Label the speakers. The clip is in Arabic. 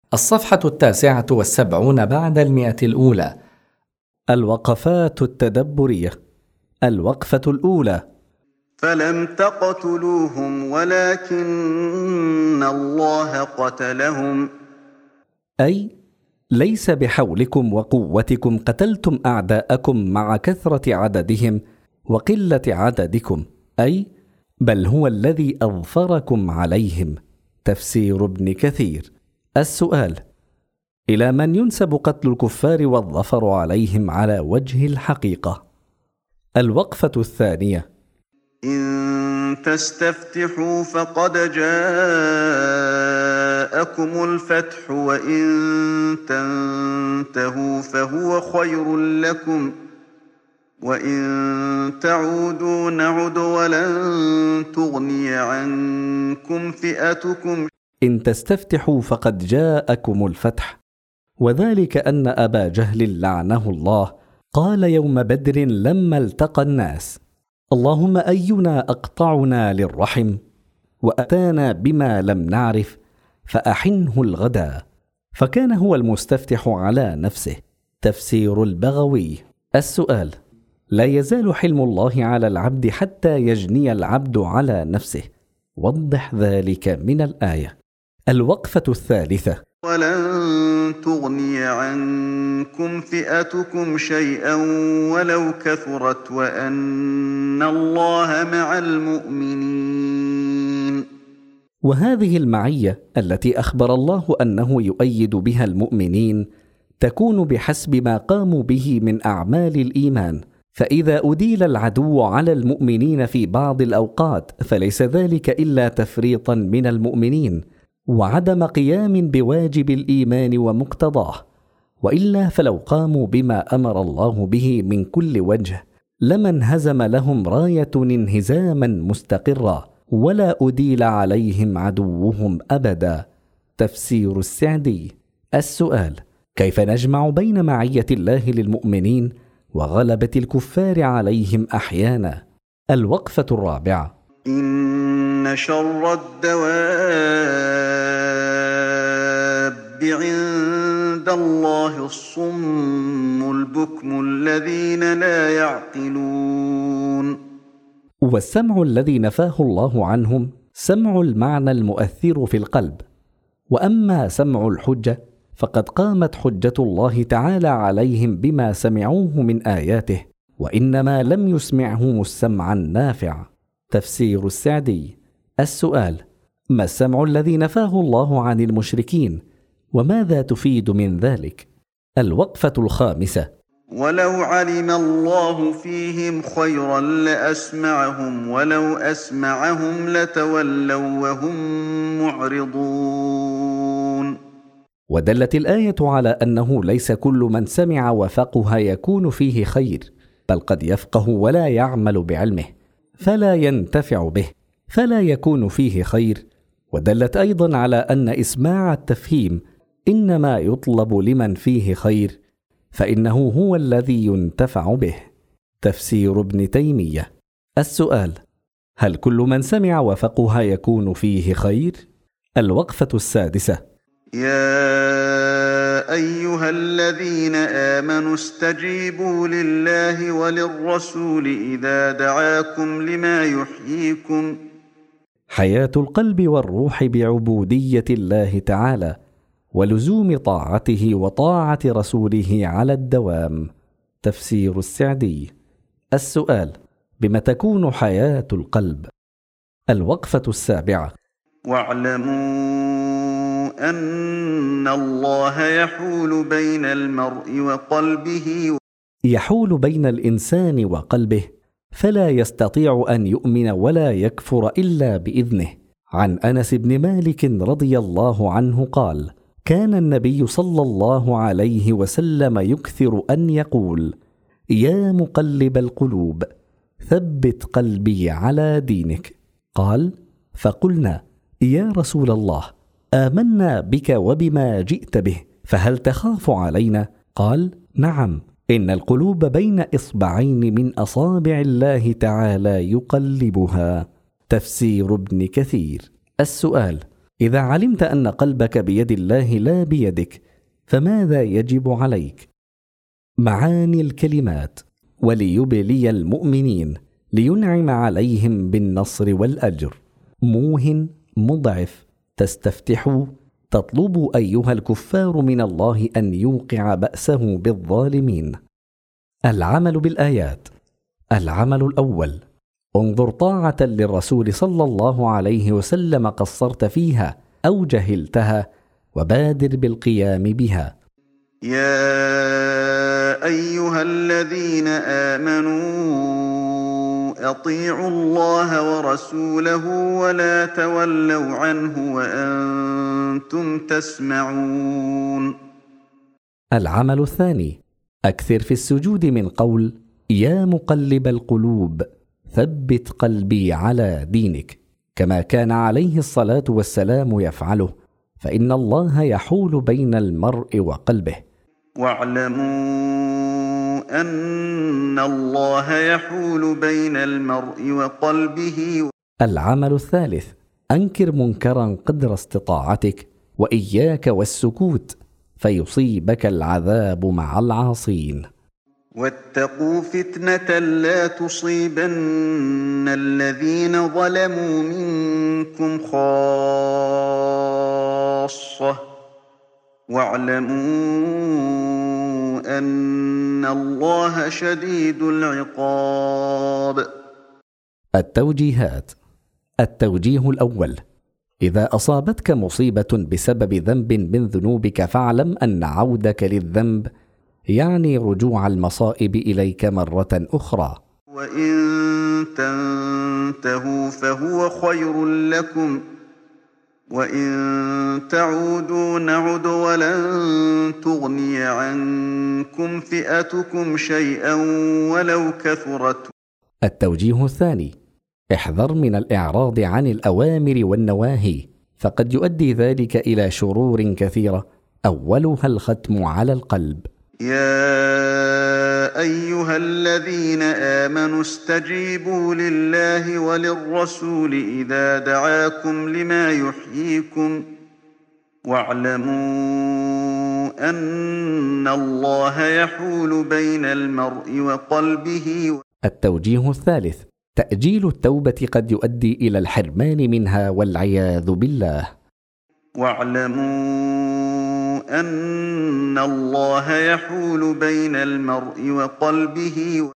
Speaker 1: الصفحة 79 بعد 100 الأولى.
Speaker 2: الوقفات التدبرية. الوقفة الأولى:
Speaker 3: فلم تقتلوهم ولكن الله قتلهم.
Speaker 2: أي ليس بحولكم وقوتكم قتلتم أعداءكم مع كثرة عددهم وقلة عددكم، أي بل هو الذي أظفركم عليهم. تفسير ابن كثير. السؤال: إلى من ينسب قتل الكفار والظفر عليهم على وجه الحقيقة؟ الوقفة الثانية:
Speaker 3: إن تستفتحوا فقد جاءكم الفتح وإن تنتهوا فهو خير لكم وإن تعودوا نعد ولن تغني عنكم فئتكم.
Speaker 2: إن تستفتحوا فقد جاءكم الفتح، وذلك أن أبا جهل لعنه الله قال يوم بدر لما التقى الناس: اللهم أينا أقطعنا للرحم وأتانا بما لم نعرف فأحنه الغدا، فكان هو المستفتح على نفسه. تفسير البغوي. السؤال: لا يزال حلم الله على العبد حتى يجني العبد على نفسه، وضح ذلك من الآية. الوقفة الثالثة:
Speaker 3: ولن تغني عنكم فئتكم شيئا ولو كثرت وأن الله مع المؤمنين.
Speaker 2: وهذه المعية التي أخبر الله أنه يؤيد بها المؤمنين تكون بحسب ما قاموا به من أعمال الإيمان، فإذا أديل العدو على المؤمنين في بعض الأوقات فليس ذلك إلا تفريطا من المؤمنين وعدم قيام بواجب الإيمان ومقتضاه، وإلا فلو قاموا بما أمر الله به من كل وجه لما انهزم لهم راية انهزاما مستقرا ولا أديل عليهم عدوهم أبدا. تفسير السعدي. السؤال: كيف نجمع بين معية الله للمؤمنين وغلبة الكفار عليهم أحيانا؟ الوقفة الرابعة:
Speaker 3: إن شر الدواب عند الله الصم البكم الذين لا يعقلون.
Speaker 2: والسمع الذي نفاه الله عنهم سمع المعنى المؤثر في القلب، وأما سمع الحجة فقد قامت حجة الله تعالى عليهم بما سمعوه من آياته، وإنما لم يسمعهم السمع النافع. تفسير السعدي. السؤال: ما السمع الذي نفاه الله عن المشركين، وماذا تفيد من ذلك؟ الوقفة الخامسة:
Speaker 3: ولو علم الله فيهم خيرا لأسمعهم ولو أسمعهم لتولوا وهم معرضون.
Speaker 2: ودلت الآية على أنه ليس كل من سمع وفقه يكون فيه خير، بل قد يفقه ولا يعمل بعلمه فلا ينتفع به فلا يكون فيه خير. ودلت أيضا على أن إسماع التفهيم إنما يطلب لمن فيه خير، فإنه هو الذي ينتفع به. تفسير ابن تيمية. السؤال: هل كل من سمع وفقه يكون فيه خير؟ الوقفة السادسة:
Speaker 3: يا أيها الذين آمنوا استجيبوا لله وللرسول إذا دعاكم لما يحييكم.
Speaker 2: حياة القلب والروح بعبودية الله تعالى ولزوم طاعته وطاعة رسوله على الدوام. تفسير السعدي. السؤال: بما تكون حياة القلب؟ الوقفة السابعة:
Speaker 3: واعلموا أن الله يحول بين المرء وقلبه.
Speaker 2: يحول بين الإنسان وقلبه، فلا يستطيع أن يؤمن ولا يكفر إلا بإذنه. عن أنس بن مالك رضي الله عنه قال: كان النبي صلى الله عليه وسلم يكثر أن يقول: يا مقلب القلوب ثبت قلبي على دينك. قال: فقلنا: يا رسول الله، آمنا بك وبما جئت به، فهل تخاف علينا؟ قال: نعم، إن القلوب بين إصبعين من أصابع الله تعالى يقلبها. تفسير ابن كثير. السؤال: إذا علمت أن قلبك بيد الله لا بيدك، فماذا يجب عليك؟ معاني الكلمات: وليبلي المؤمنين، لينعم عليهم بالنصر والأجر. موهن، مضعف، تستفتحوا، تطلبوا أيها الكفار من الله أن يوقع بأسه بالظالمين. العمل بالآيات. العمل الأول: انظر طاعة للرسول صلى الله عليه وسلم قصرت فيها أو جهلتها، وبادر بالقيام بها.
Speaker 3: يا أيها الذين آمنوا أطيعوا الله ورسوله ولا تولوا عنه وأنتم تسمعون.
Speaker 2: العمل الثاني: أكثر في السجود من قول يا مقلب القلوب ثبت قلبي على دينك، كما كان عليه الصلاة والسلام يفعله، فإن الله يحول بين المرء وقلبه.
Speaker 3: واعلموا أن الله يحول بين المرء وقلبه.
Speaker 2: العمل الثالث: أنكر منكرا قدر استطاعتك، وإياك والسكوت، فيصيبك العذاب مع العاصين.
Speaker 3: واتقوا فتنة لا تصيبن الذين ظلموا منكم خاصة، واعلموا أن الله شديد العقاب.
Speaker 2: التوجيهات. التوجيه الأول: إذا أصابتك مصيبة بسبب ذنب من ذنوبك، فاعلم أن عودك للذنب يعني رجوع المصائب إليك مرة أخرى.
Speaker 3: وإن تنتهوا فهو خير لكم، وإن تعودوا نعد ولن تغني عنكم فئتكم شيئا ولو كثرت.
Speaker 2: التوجيه الثاني: احذر من الإعراض عن الأوامر والنواهي، فقد يؤدي ذلك إلى شرور كثيرة، أولها الختم على القلب.
Speaker 3: يا أيها الذين آمنوا استجيبوا لله وللرسول إذا دعاكم لما يحييكم، واعلموا أن الله يحول بين المرء وقلبه. التوجيه
Speaker 2: الثالث: تأجيل التوبة قد يؤدي إلى الحرمان منها والعياذ بالله.
Speaker 3: واعلموا أن الله يحول بين المرء وقلبه.